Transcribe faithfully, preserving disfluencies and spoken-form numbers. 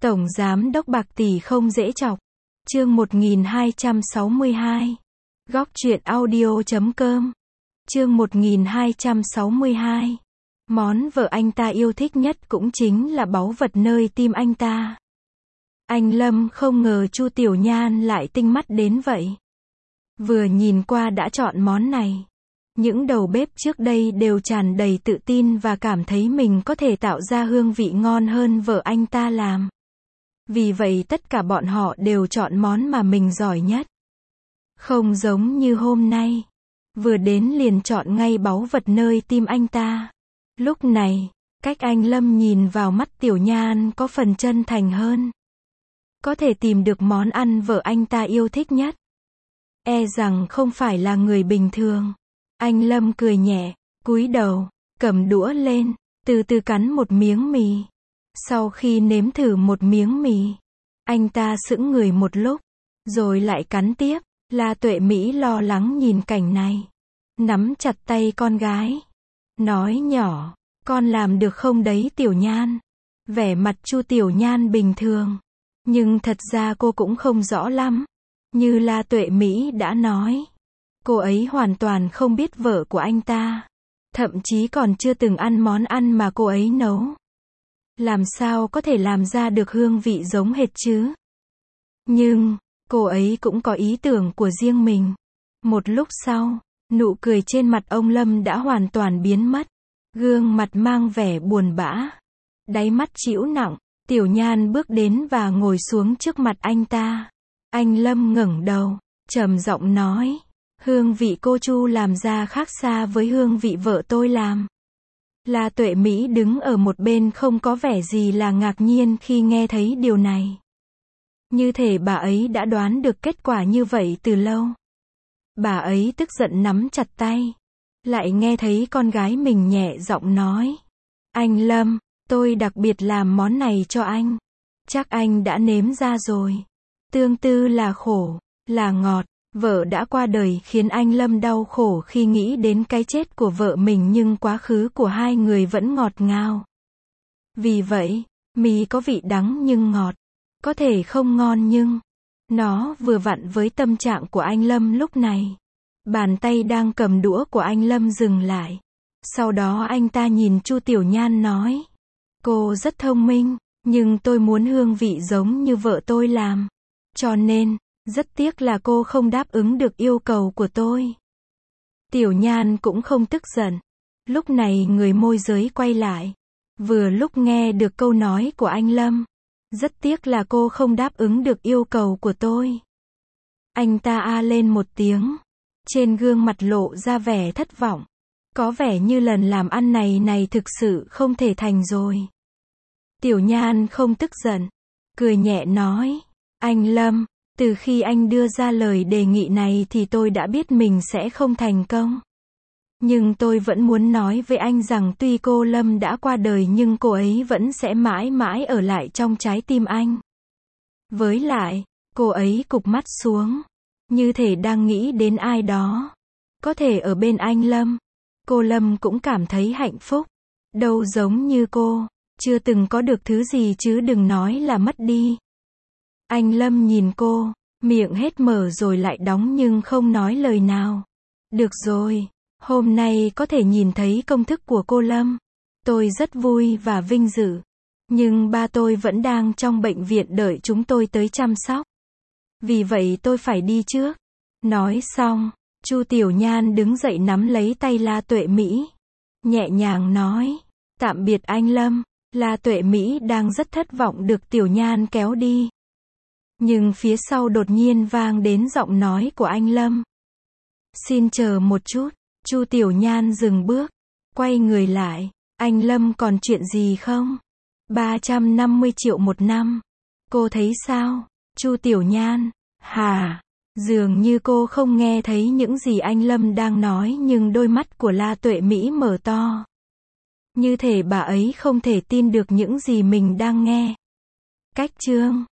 Tổng giám đốc bạc tỷ không dễ chọc. Chương một nghìn hai trăm sáu mươi hai. Góc truyện audio chấm com. Chương một nghìn hai trăm sáu mươi hai. Món vợ anh ta yêu thích nhất cũng chính là báu vật nơi tim anh ta. Anh Lâm không ngờ Chu Tiểu Nhan lại tinh mắt đến vậy. Vừa nhìn qua đã chọn món này. Những đầu bếp trước đây đều tràn đầy tự tin và cảm thấy mình có thể tạo ra hương vị ngon hơn vợ anh ta làm. Vì vậy tất cả bọn họ đều chọn món mà mình giỏi nhất. Không giống như hôm nay. Vừa đến liền chọn ngay báu vật nơi tim anh ta. Lúc này, cách anh Lâm nhìn vào mắt Tiểu Nhan có phần chân thành hơn. Có thể tìm được món ăn vợ anh ta yêu thích nhất. E rằng không phải là người bình thường. Anh Lâm cười nhẹ, cúi đầu, cầm đũa lên, từ từ cắn một miếng mì. Sau khi nếm thử một miếng mì, anh ta sững người một lúc, rồi lại cắn tiếp. La Tuệ Mỹ lo lắng nhìn cảnh này, nắm chặt tay con gái, nói nhỏ, con làm được không đấy Tiểu Nhan? Vẻ mặt Chu Tiểu Nhan bình thường, nhưng thật ra cô cũng không rõ lắm. Như La Tuệ Mỹ đã nói, cô ấy hoàn toàn không biết vợ của anh ta, thậm chí còn chưa từng ăn món ăn mà cô ấy nấu. Làm sao có thể làm ra được hương vị giống hệt chứ? Nhưng, cô ấy cũng có ý tưởng của riêng mình. Một lúc sau, nụ cười trên mặt ông Lâm đã hoàn toàn biến mất. Gương mặt mang vẻ buồn bã. Đáy mắt trĩu nặng, Tiểu Nhan bước đến và ngồi xuống trước mặt anh ta. Anh Lâm ngẩng đầu, trầm giọng nói, hương vị cô Chu làm ra khác xa với hương vị vợ tôi làm. La Tuệ Mỹ đứng ở một bên không có vẻ gì là ngạc nhiên khi nghe thấy điều này. Như thể bà ấy đã đoán được kết quả như vậy từ lâu. Bà ấy tức giận nắm chặt tay. Lại nghe thấy con gái mình nhẹ giọng nói. Anh Lâm, tôi đặc biệt làm món này cho anh. Chắc anh đã nếm ra rồi. Tương tư là khổ, là ngọt. Vợ đã qua đời khiến anh Lâm đau khổ khi nghĩ đến cái chết của vợ mình, nhưng quá khứ của hai người vẫn ngọt ngào. Vì vậy, mì có vị đắng nhưng ngọt. Có thể không ngon nhưng nó vừa vặn với tâm trạng của anh Lâm lúc này. Bàn tay đang cầm đũa của anh Lâm dừng lại. Sau đó anh ta nhìn Chu Tiểu Nhan nói. Cô rất thông minh, nhưng tôi muốn hương vị giống như vợ tôi làm. Cho nên, rất tiếc là cô không đáp ứng được yêu cầu của tôi. Tiểu Nhan cũng không tức giận. Lúc này người môi giới quay lại. Vừa lúc nghe được câu nói của anh Lâm. Rất tiếc là cô không đáp ứng được yêu cầu của tôi. Anh ta a lên một tiếng. Trên gương mặt lộ ra vẻ thất vọng. Có vẻ như lần làm ăn này này thực sự không thể thành rồi. Tiểu Nhan không tức giận. Cười nhẹ nói. Anh Lâm, từ khi anh đưa ra lời đề nghị này thì tôi đã biết mình sẽ không thành công. Nhưng tôi vẫn muốn nói với anh rằng tuy cô Lâm đã qua đời nhưng cô ấy vẫn sẽ mãi mãi ở lại trong trái tim anh. Với lại, cô ấy cụp mắt xuống, như thể đang nghĩ đến ai đó. Có thể ở bên anh Lâm, cô Lâm cũng cảm thấy hạnh phúc. Đâu giống như cô, chưa từng có được thứ gì chứ đừng nói là mất đi. Anh Lâm nhìn cô, miệng hết mở rồi lại đóng nhưng không nói lời nào. Được rồi. Hôm nay có thể nhìn thấy công thức của cô Lâm. Tôi rất vui và vinh dự. Nhưng ba tôi vẫn đang trong bệnh viện đợi chúng tôi tới chăm sóc. Vì vậy tôi phải đi trước. Nói xong, Chu Tiểu Nhan đứng dậy nắm lấy tay La Tuệ Mỹ. Nhẹ nhàng nói. Tạm biệt anh Lâm. La Tuệ Mỹ đang rất thất vọng được Tiểu Nhan kéo đi. Nhưng phía sau đột nhiên vang đến giọng nói của anh Lâm. Xin chờ một chút. Chu Tiểu Nhan dừng bước, quay người lại, anh Lâm còn chuyện gì không? ba trăm năm mươi triệu một năm. Cô thấy sao? Chu Tiểu Nhan, hà, dường như cô không nghe thấy những gì anh Lâm đang nói nhưng đôi mắt của La Tuệ Mỹ mở to. Như thể bà ấy không thể tin được những gì mình đang nghe. Cách chương